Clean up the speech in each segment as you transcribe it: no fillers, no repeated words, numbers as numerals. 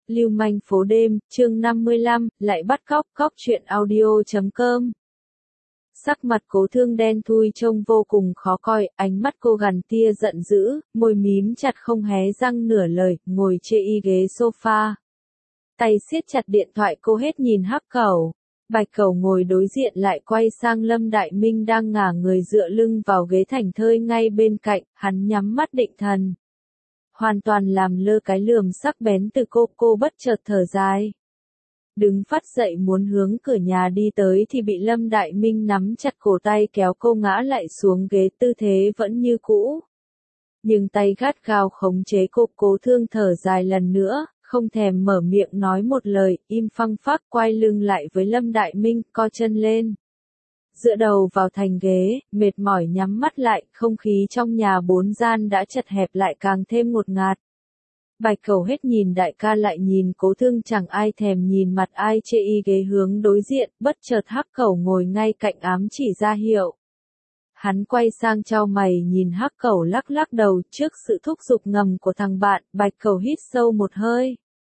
Lưu manh phố đêm, chương 55, lại bắt cóc truyện audio.com. Sắc mặt Cố Thương đen thui trông vô cùng khó coi, ánh mắt cô gằn tia giận dữ, môi mím chặt không hé răng nửa lời, ngồi chê y ghế sofa. Tay siết chặt điện thoại cô hết nhìn Hắc Cẩu. Bạch Cẩu ngồi đối diện lại quay sang Lâm Đại Minh đang ngả người dựa lưng vào ghế thành thơi ngay bên cạnh, hắn nhắm mắt định thần. Hoàn toàn làm lơ cái lườm sắc bén từ cô bất chợt thở dài. Đứng phát dậy muốn hướng cửa nhà đi tới thì bị Lâm Đại Minh nắm chặt cổ tay kéo cô ngã lại xuống ghế, tư thế vẫn như cũ. Nhưng tay gắt gao khống chế cô. Cố Thương thở dài lần nữa, không thèm mở miệng nói một lời, im phăng phắc quay lưng lại với Lâm Đại Minh, co chân lên. Dựa đầu vào thành ghế, mệt mỏi nhắm mắt lại, không khí trong nhà bốn gian đã chật hẹp lại càng thêm ngột ngạt. Bạch Cẩu hết nhìn đại ca lại nhìn Cố Thương, chẳng ai thèm nhìn mặt ai, chê y ghế hướng đối diện, bất chợt Hắc Cẩu ngồi ngay cạnh ám chỉ ra hiệu. Hắn quay sang chau mày nhìn Hắc Cẩu lắc lắc đầu, trước sự thúc giục ngầm của thằng bạn, Bạch Cẩu hít sâu một hơi.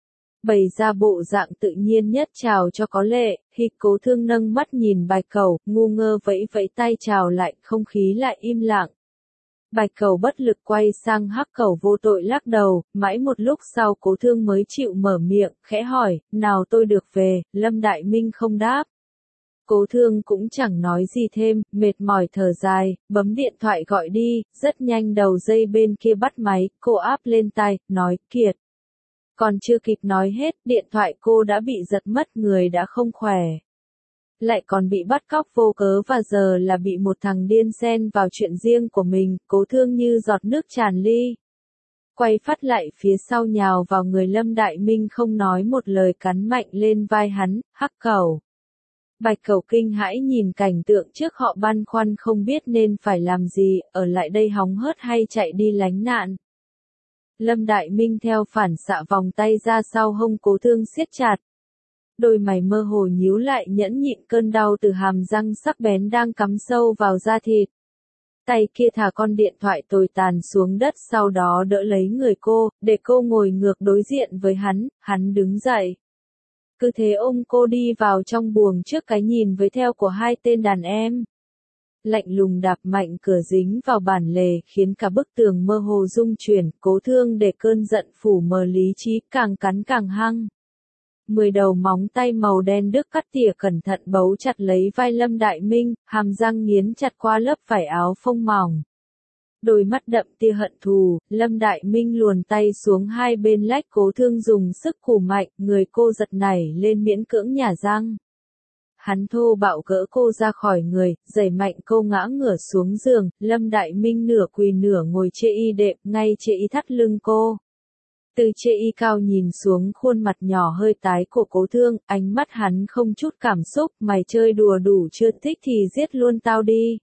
Bày ra bộ dạng tự nhiên nhất chào cho có lệ, khi Cố Thương nâng mắt nhìn Bạch Cẩu, ngu ngơ vẫy vẫy tay chào lại, không khí lại im lặng. Bạch Cẩu bất lực quay sang Hắc Cẩu vô tội lắc đầu, mãi một lúc sau Cố Thương mới chịu mở miệng, khẽ hỏi, nào tôi được về, Lâm Đại Minh không đáp. Cố Thương cũng chẳng nói gì thêm, mệt mỏi thở dài, bấm điện thoại gọi đi, rất nhanh đầu dây bên kia bắt máy, cô áp lên tai, nói, Kiệt. Còn chưa kịp nói hết, điện thoại cô đã bị giật mất, người đã không khỏe. Lại còn bị bắt cóc vô cớ và giờ là bị một thằng điên xen vào chuyện riêng của mình. Cố Thương như giọt nước tràn ly. Quay phát lại phía sau nhào vào người Lâm Đại Minh, không nói một lời, cắn mạnh lên vai hắn. Hắc Cẩu. Bạch Cẩu kinh hãi nhìn cảnh tượng trước, họ băn khoăn không biết nên phải làm gì, ở lại đây hóng hớt hay chạy đi lánh nạn. Lâm Đại Minh theo phản xạ vòng tay ra sau hông Cố Thương siết chặt. Đôi mày mơ hồ nhíu lại, nhẫn nhịn cơn đau từ hàm răng sắc bén đang cắm sâu vào da thịt. Tay kia thả con điện thoại tồi tàn xuống đất, sau đó đỡ lấy người cô, để cô ngồi ngược đối diện với hắn đứng dậy. Cứ thế ôm cô đi vào trong buồng trước cái nhìn với theo của hai tên đàn em. Lạnh lùng đạp mạnh cửa dính vào bản lề, khiến cả bức tường mơ hồ rung chuyển. Cố Thương để cơn giận phủ mờ lý trí, càng cắn càng hăng. 10 đầu móng tay màu đen đứt cắt tỉa cẩn thận bấu chặt lấy vai Lâm Đại Minh, hàm răng nghiến chặt qua lớp vải áo phông mỏng. Đôi mắt đậm tia hận thù, Lâm Đại Minh luồn tay xuống hai bên lách Cố Thương, dùng sức cù mạnh, người cô giật nảy lên miễn cưỡng nhả răng. Hắn thô bạo gỡ cô ra khỏi người, giày mạnh cô ngã ngửa xuống giường. Lâm Đại Minh nửa quỳ nửa ngồi chê y đệm, ngay chê y thắt lưng cô. Từ chê y cao nhìn xuống khuôn mặt nhỏ hơi tái của Cố Thương, ánh mắt hắn không chút cảm xúc, mày chơi đùa đủ chưa, thích thì giết luôn tao đi.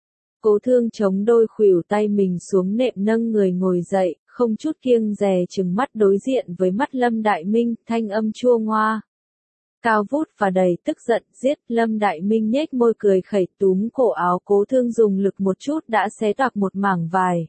Cố Thương chống đôi khuỷu tay mình xuống nệm, nâng người ngồi dậy, không chút kiêng dè trừng mắt đối diện với mắt Lâm Đại Minh, thanh âm chua ngoa. Cao vút và đầy tức giận, giết. Lâm Đại Minh nhếch môi cười khẩy, túm cổ áo Cố Thương dùng lực một chút đã xé toạc một mảng vải.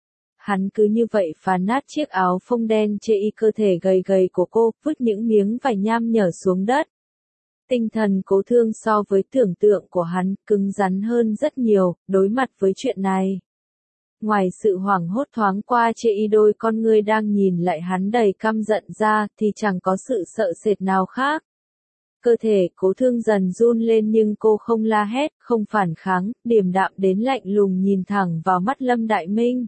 Hắn cứ như vậy phá nát chiếc áo phông đen chê y cơ thể gầy gầy của cô, vứt những miếng vải nham nhở xuống đất. Tinh thần Cố Thương so với tưởng tượng của hắn, cứng rắn hơn rất nhiều, đối mặt với chuyện này. Ngoài sự hoảng hốt thoáng qua chê y đôi con ngươi đang nhìn lại hắn đầy căm giận ra, thì chẳng có sự sợ sệt nào khác. Cơ thể Cố Thương dần run lên nhưng cô không la hét, không phản kháng, điềm đạm đến lạnh lùng nhìn thẳng vào mắt Lâm Đại Minh.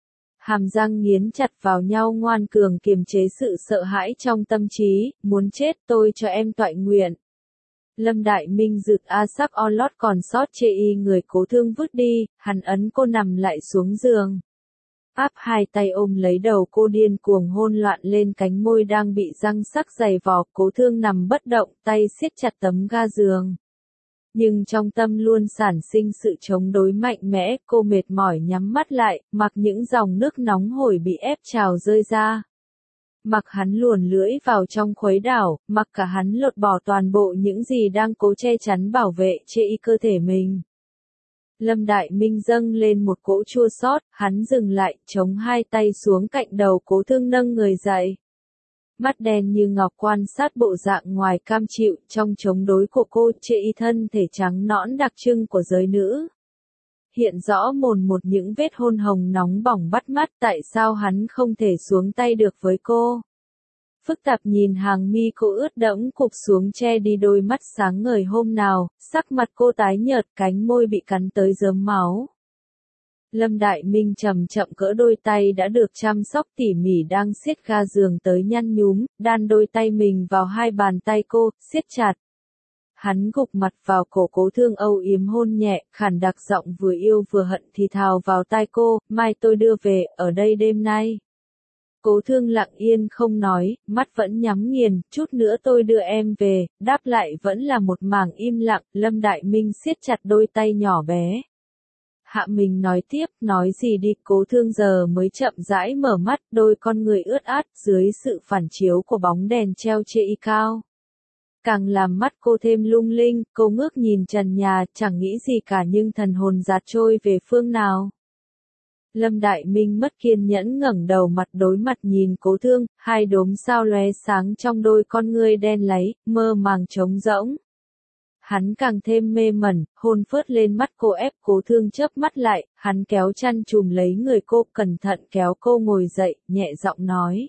Hàm răng nghiến chặt vào nhau, ngoan cường kiềm chế sự sợ hãi trong tâm trí, muốn chết tôi cho em toại nguyện. Lâm Đại Minh rực sắc on lót còn sót chê y người Cố Thương vứt đi, hắn ấn cô nằm lại xuống giường. Áp hai tay ôm lấy đầu cô, điên cuồng hôn loạn lên cánh môi đang bị răng sắc dày vò. Cố Thương nằm bất động, tay siết chặt tấm ga giường. Nhưng trong tâm luôn sản sinh sự chống đối mạnh mẽ, cô mệt mỏi nhắm mắt lại, mặc những dòng nước nóng hổi bị ép trào rơi ra. Mặc hắn luồn lưỡi vào trong khuấy đảo, mặc cả hắn lột bỏ toàn bộ những gì đang cố che chắn bảo vệ chê y cơ thể mình. Lâm Đại Minh dâng lên một cỗ chua xót, hắn dừng lại, chống hai tay xuống cạnh đầu Cố Thương, nâng người dậy. Mắt đen như ngọc quan sát bộ dạng ngoài cam chịu trong chống đối của cô, chê y thân thể trắng nõn đặc trưng của giới nữ. Hiện rõ mồn một những vết hôn hồng nóng bỏng bắt mắt, tại sao hắn không thể xuống tay được với cô. Phức tạp nhìn hàng mi cô ướt đẫm cụp xuống che đi đôi mắt sáng ngời hôm nào, sắc mặt cô tái nhợt, cánh môi bị cắn tới rớm máu. Lâm Đại Minh chậm chậm cỡ đôi tay đã được chăm sóc tỉ mỉ đang siết ga giường tới nhăn nhúm, đan đôi tay mình vào hai bàn tay cô, siết chặt. Hắn gục mặt vào cổ Cố Thương âu yếm hôn nhẹ, khàn đặc giọng vừa yêu vừa hận thì thào vào tai cô, mai tôi đưa về, ở đây đêm nay. Cố Thương lặng yên không nói, mắt vẫn nhắm nghiền, chút nữa tôi đưa em về, đáp lại vẫn là một mảng im lặng, Lâm Đại Minh siết chặt đôi tay nhỏ bé. Hạ mình nói tiếp, nói gì đi, Cố Thương giờ mới chậm rãi mở mắt, đôi con người ướt át, dưới sự phản chiếu của bóng đèn treo trên y cao. Càng làm mắt cô thêm lung linh, cô ngước nhìn trần nhà, chẳng nghĩ gì cả nhưng thần hồn dạt trôi về phương nào. Lâm Đại Minh mất kiên nhẫn ngẩng đầu mặt đối mặt nhìn Cố Thương, hai đốm sao lóe sáng trong đôi con ngươi đen láy, mơ màng trống rỗng. Hắn càng thêm mê mẩn, hôn phớt lên mắt cô ép Cố Thương chớp mắt lại, hắn kéo chăn chùm lấy người cô, cẩn thận kéo cô ngồi dậy, nhẹ giọng nói.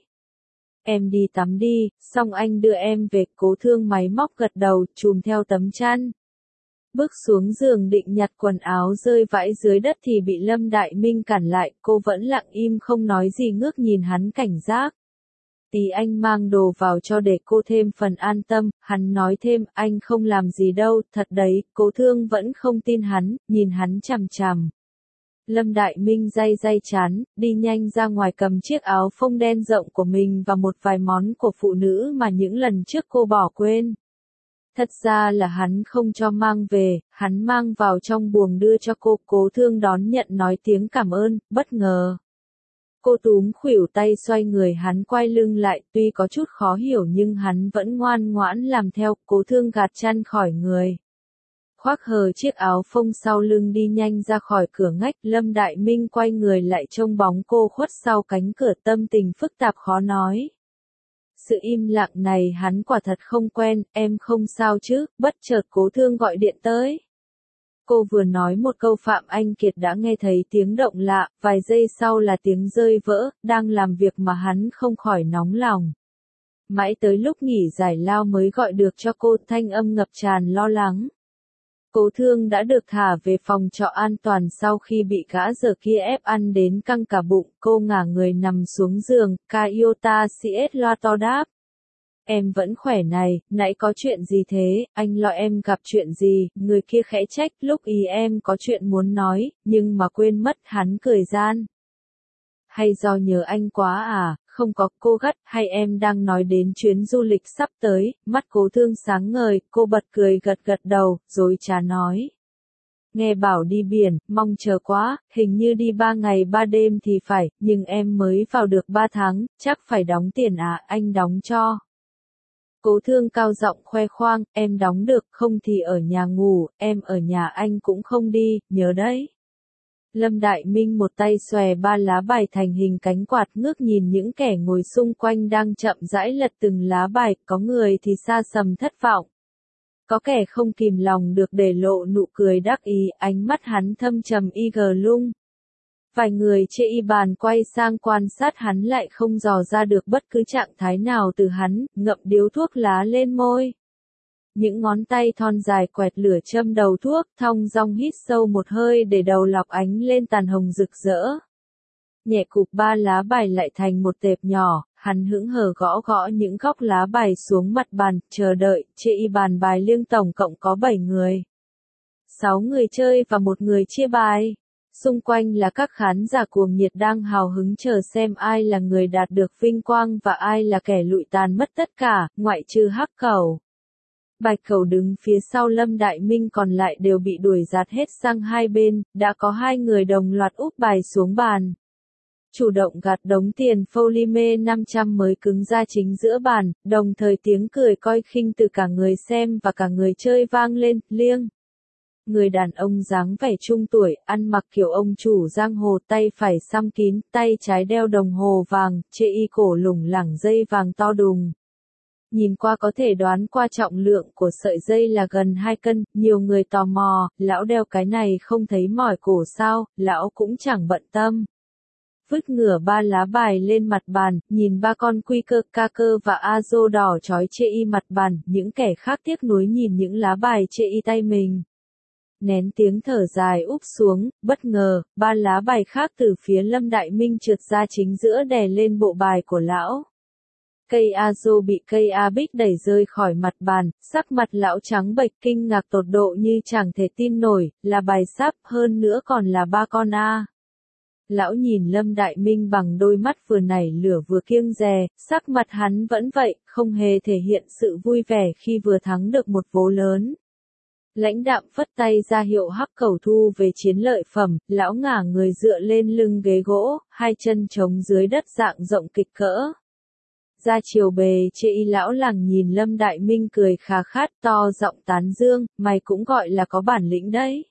Em đi tắm đi, xong anh đưa em về. Cố Thương máy móc gật đầu, chùm theo tấm chăn. Bước xuống giường định nhặt quần áo rơi vãi dưới đất thì bị Lâm Đại Minh cản lại, cô vẫn lặng im không nói gì ngước nhìn hắn cảnh giác. Tí anh mang đồ vào cho để cô thêm phần an tâm, hắn nói thêm, anh không làm gì đâu, thật đấy, Cố Thương vẫn không tin hắn, nhìn hắn chằm chằm. Lâm Đại Minh day day chán, đi nhanh ra ngoài cầm chiếc áo phông đen rộng của mình và một vài món của phụ nữ mà những lần trước cô bỏ quên. Thật ra là hắn không cho mang về, hắn mang vào trong buồng đưa cho cô. Cố Thương đón nhận nói tiếng cảm ơn, bất ngờ. Cô túm khuỷu tay xoay người hắn quay lưng lại, tuy có chút khó hiểu nhưng hắn vẫn ngoan ngoãn làm theo. Cố Thương gạt chăn khỏi người. Khoác hờ chiếc áo phông sau lưng đi nhanh ra khỏi cửa ngách, Lâm Đại Minh quay người lại trông bóng cô khuất sau cánh cửa, tâm tình phức tạp khó nói. Sự im lặng này hắn quả thật không quen, em không sao chứ, bất chợt Cố Thương gọi điện tới. Cô vừa nói một câu Phạm Anh Kiệt đã nghe thấy tiếng động lạ, vài giây sau là tiếng rơi vỡ, đang làm việc mà hắn không khỏi nóng lòng. Mãi tới lúc nghỉ giải lao mới gọi được cho cô, thanh âm ngập tràn lo lắng. Cố Thương đã được thả về phòng trọ an toàn sau khi bị gã giờ kia ép ăn đến căng cả bụng, cô ngả người nằm xuống giường, Kaiota CS loa to đáp. Em vẫn khỏe này, nãy có chuyện gì thế, anh lo em gặp chuyện gì, người kia khẽ trách, lúc ý em có chuyện muốn nói, nhưng mà quên mất, hắn cười gian. Hay do nhớ anh quá à, không có, cô gắt, hay em đang nói đến chuyến du lịch sắp tới, mắt Cố Thương sáng ngời, cô bật cười gật gật đầu, rồi trà nói. Nghe bảo đi biển, mong chờ quá, hình như đi 3 ngày 3 đêm thì phải, nhưng em mới vào được 3 tháng, chắc phải đóng tiền à, anh đóng cho. Cố Thương cao giọng khoe khoang, em đóng được, không thì ở nhà ngủ, em ở nhà anh cũng không đi, nhớ đấy. Lâm Đại Minh một tay xòe 3 lá bài thành hình cánh quạt ngước nhìn những kẻ ngồi xung quanh đang chậm rãi lật từng lá bài, có người thì xa sầm thất vọng. Có kẻ không kìm lòng được để lộ nụ cười đắc ý, ánh mắt hắn thâm trầm y gờ lung. Vài người chê y bàn quay sang quan sát hắn lại không dò ra được bất cứ trạng thái nào từ hắn, ngậm điếu thuốc lá lên môi. Những ngón tay thon dài quẹt lửa châm đầu thuốc, thong dong hít sâu một hơi để đầu lọc ánh lên tàn hồng rực rỡ. Nhẹ cụp 3 lá bài lại thành một tệp nhỏ, hắn hững hờ gõ gõ những góc lá bài xuống mặt bàn, chờ đợi, chê y bàn bài liêng tổng cộng có 7 người. 6 người chơi và 1 người chia bài. Xung quanh là các khán giả cuồng nhiệt đang hào hứng chờ xem ai là người đạt được vinh quang và ai là kẻ lụi tàn mất tất cả, ngoại trừ Hắc Cẩu. Bạch Cẩu đứng phía sau Lâm Đại Minh còn lại đều bị đuổi giạt hết sang hai bên, đã có 2 người đồng loạt úp bài xuống bàn. Chủ động gạt đống tiền Polymer 500 mới cứng ra chính giữa bàn, đồng thời tiếng cười coi khinh từ cả người xem và cả người chơi vang lên, liêng. Người đàn ông dáng vẻ trung tuổi, ăn mặc kiểu ông chủ giang hồ, tay phải xăm kín, tay trái đeo đồng hồ vàng, chê y cổ lủng lẳng dây vàng to đùng. Nhìn qua có thể đoán qua trọng lượng của sợi dây là gần 2 cân, nhiều người tò mò, lão đeo cái này không thấy mỏi cổ sao, lão cũng chẳng bận tâm. Vứt ngửa 3 lá bài lên mặt bàn, nhìn 3 con quy cơ, ca cơ và azo đỏ chói chê y mặt bàn, những kẻ khác tiếc nuối nhìn những lá bài chê y tay mình. Nén tiếng thở dài úp xuống, bất ngờ, 3 lá bài khác từ phía Lâm Đại Minh trượt ra chính giữa đè lên bộ bài của lão. Cây azo bị cây a bích đẩy rơi khỏi mặt bàn, sắc mặt lão trắng bệch kinh ngạc tột độ như chẳng thể tin nổi, là bài sắp hơn nữa còn là 3 con a. Lão nhìn Lâm Đại Minh bằng đôi mắt vừa nảy lửa vừa kiêng dè, sắc mặt hắn vẫn vậy, không hề thể hiện sự vui vẻ khi vừa thắng được một vố lớn. Lãnh đạm phất tay ra hiệu hắc cầu thu về chiến lợi phẩm, lão ngả người dựa lên lưng ghế gỗ, hai chân trống dưới đất dạng rộng kịch cỡ. Ra chiều bề chê y lão làng nhìn Lâm Đại Minh cười khà khát to giọng tán dương, mày cũng gọi là có bản lĩnh đấy.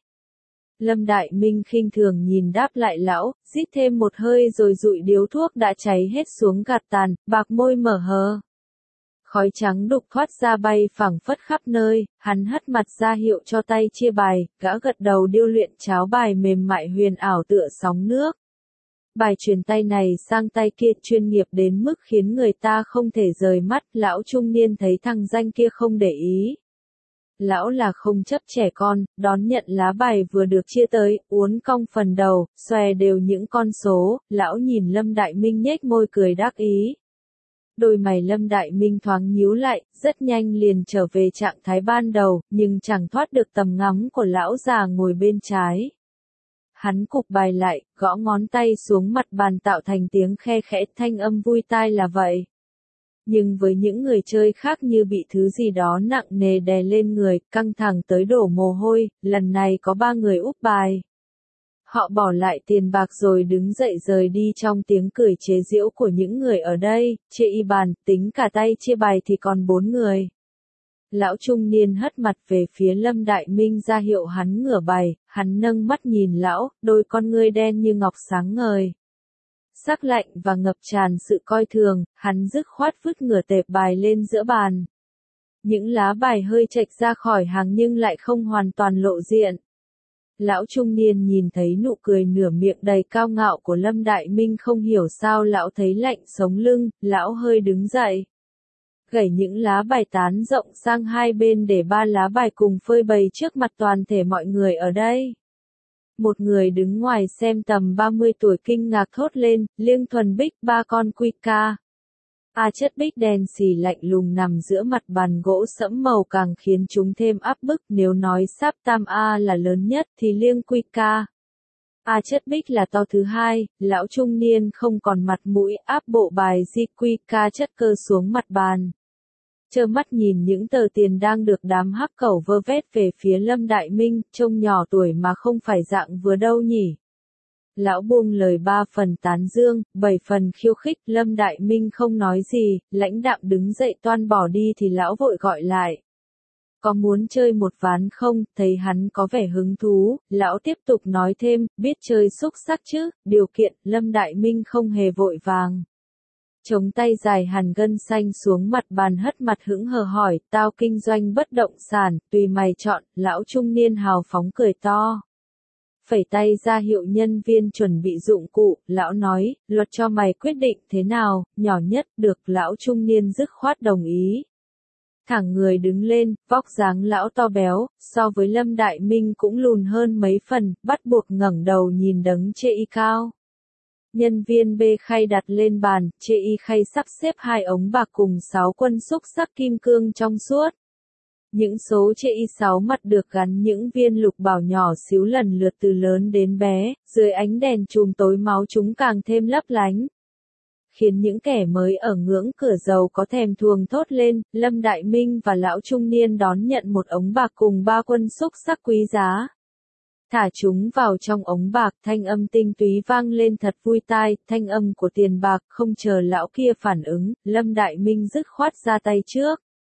Lâm Đại Minh khinh thường nhìn đáp lại lão, rít thêm một hơi rồi dụi điếu thuốc đã cháy hết xuống gạt tàn, bạc môi mở hờ. Khói trắng đục thoát ra bay phẳng phất khắp nơi, hắn hất mặt ra hiệu cho tay chia bài, gã gật đầu điêu luyện cháo bài mềm mại huyền ảo tựa sóng nước. Bài truyền tay này sang tay kia chuyên nghiệp đến mức khiến người ta không thể rời mắt, lão trung niên thấy thằng danh kia không để ý. Lão là không chấp trẻ con, đón nhận lá bài vừa được chia tới, uốn cong phần đầu, xòe đều những con số, lão nhìn Lâm Đại Minh nhếch môi cười đắc ý. Đôi mày Lâm Đại Minh thoáng nhíu lại, rất nhanh liền trở về trạng thái ban đầu, nhưng chẳng thoát được tầm ngắm của lão già ngồi bên trái. Hắn cụp bài lại, gõ ngón tay xuống mặt bàn tạo thành tiếng khe khẽ thanh âm vui tai là vậy. Nhưng với những người chơi khác như bị thứ gì đó nặng nề đè lên người, căng thẳng tới đổ mồ hôi, lần này có 3 người úp bài. Họ bỏ lại tiền bạc rồi đứng dậy rời đi trong tiếng cười chế giễu của những người ở đây, chê y bàn, tính cả tay chia bài thì còn 4 người. Lão trung niên hất mặt về phía Lâm Đại Minh ra hiệu hắn ngửa bài, hắn nâng mắt nhìn lão, đôi con ngươi đen như ngọc sáng ngời. Sắc lạnh và ngập tràn sự coi thường, hắn dứt khoát vứt ngửa tệp bài lên giữa bàn. Những lá bài hơi chệch ra khỏi hàng nhưng lại không hoàn toàn lộ diện. Lão trung niên nhìn thấy nụ cười nửa miệng đầy cao ngạo của Lâm Đại Minh không hiểu sao lão thấy lạnh sống lưng, lão hơi đứng dậy. Gẩy những lá bài tán rộng sang hai bên để 3 lá bài cùng phơi bày trước mặt toàn thể mọi người ở đây. Một người đứng ngoài xem tầm 30 tuổi kinh ngạc thốt lên, liêng thuần bích 3 con quy ca. Chất bích đen xì lạnh lùng nằm giữa mặt bàn gỗ sẫm màu càng khiến chúng thêm áp bức, nếu nói sáp tam A là lớn nhất thì liêng quy ca. Chất bích là to thứ hai, lão trung niên không còn mặt mũi áp bộ bài di quy ca chất cơ xuống mặt bàn. Trơ mắt nhìn những tờ tiền đang được đám hắc cẩu vơ vét về phía Lâm Đại Minh, trông nhỏ tuổi mà không phải dạng vừa đâu nhỉ. Lão buông lời 3 phần tán dương, 7 phần khiêu khích, Lâm Đại Minh không nói gì, lãnh đạm đứng dậy toan bỏ đi thì lão vội gọi lại. Có muốn chơi một ván không, thấy hắn có vẻ hứng thú, lão tiếp tục nói thêm, biết chơi xúc sắc chứ, điều kiện, Lâm Đại Minh không hề vội vàng. Chống tay dài hàn gân xanh xuống mặt bàn hất mặt hững hờ hỏi, tao kinh doanh bất động sản, tùy mày chọn, lão trung niên hào phóng cười to. Phẩy tay ra hiệu nhân viên chuẩn bị dụng cụ, lão nói, luật cho mày quyết định thế nào, nhỏ nhất, được, lão trung niên dứt khoát đồng ý. Thẳng người đứng lên, vóc dáng lão to béo, so với Lâm Đại Minh cũng lùn hơn mấy phần, bắt buộc ngẩng đầu nhìn đấng chê y cao. Nhân viên bê khay đặt lên bàn, chê y khay sắp xếp 2 ống bạc cùng 6 quân xúc sắc kim cương trong suốt. Những số chê y 6 mặt được gắn những viên lục bảo nhỏ xíu lần lượt từ lớn đến bé, dưới ánh đèn chùm tối máu chúng càng thêm lấp lánh. Khiến những kẻ mới ở ngưỡng cửa dầu có thèm thuồng thốt lên, Lâm Đại Minh và lão trung niên đón nhận một ống bạc cùng 3 quân xúc sắc quý giá. Thả chúng vào trong ống bạc, thanh âm tinh túy vang lên thật vui tai, thanh âm của tiền bạc, không chờ lão kia phản ứng, Lâm Đại Minh dứt khoát ra tay trước.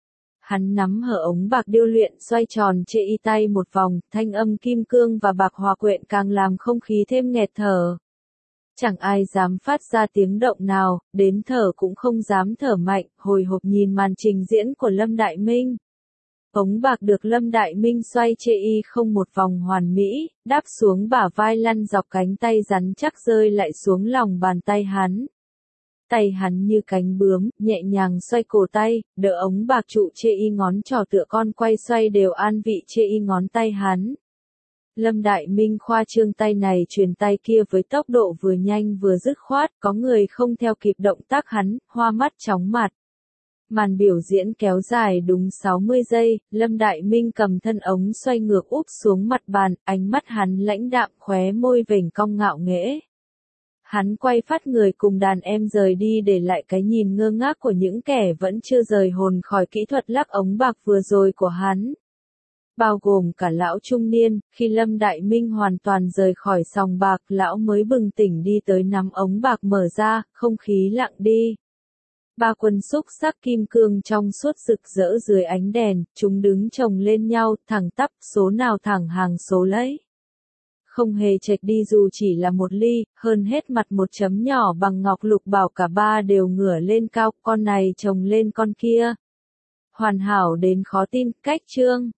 hắn nắm hở ống bạc điêu luyện xoay tròn chê y tay một vòng, thanh âm kim cương và bạc hòa quyện càng làm không khí thêm nghẹt thở. Chẳng ai dám phát ra tiếng động nào, đến thở cũng không dám thở mạnh, hồi hộp nhìn màn trình diễn của Lâm Đại Minh. Ống bạc được Lâm Đại Minh xoay chê y không một vòng hoàn mỹ, đáp xuống bả vai lăn dọc cánh tay rắn chắc rơi lại xuống lòng bàn tay hắn. Tay hắn như cánh bướm, nhẹ nhàng xoay cổ tay, đỡ ống bạc trụ chê y ngón trỏ tựa con quay xoay đều an vị chê y ngón tay hắn. Lâm Đại Minh khoa trương tay này truyền tay kia với tốc độ vừa nhanh vừa dứt khoát, có người không theo kịp động tác hắn, hoa mắt chóng mặt. Màn biểu diễn kéo dài đúng 60 giây, Lâm Đại Minh cầm thân ống xoay ngược úp xuống mặt bàn, ánh mắt hắn lãnh đạm khóe môi vểnh cong ngạo nghễ. Hắn quay phát người cùng đàn em rời đi để lại cái nhìn ngơ ngác của những kẻ vẫn chưa rời hồn khỏi kỹ thuật lắc ống bạc vừa rồi của hắn. Bao gồm cả lão trung niên, khi Lâm Đại Minh hoàn toàn rời khỏi sòng bạc, lão mới bừng tỉnh đi tới nắm ống bạc mở ra, không khí lặng đi. Ba quân xúc sắc kim cương trong suốt rực rỡ dưới ánh đèn, chúng đứng chồng lên nhau, thẳng tắp, số nào thẳng hàng số lấy. Không hề chệch đi dù chỉ là một ly, hơn hết mặt một chấm nhỏ bằng ngọc lục bảo cả ba đều ngửa lên cao, con này chồng lên con kia. Hoàn hảo đến khó tin, cách chương.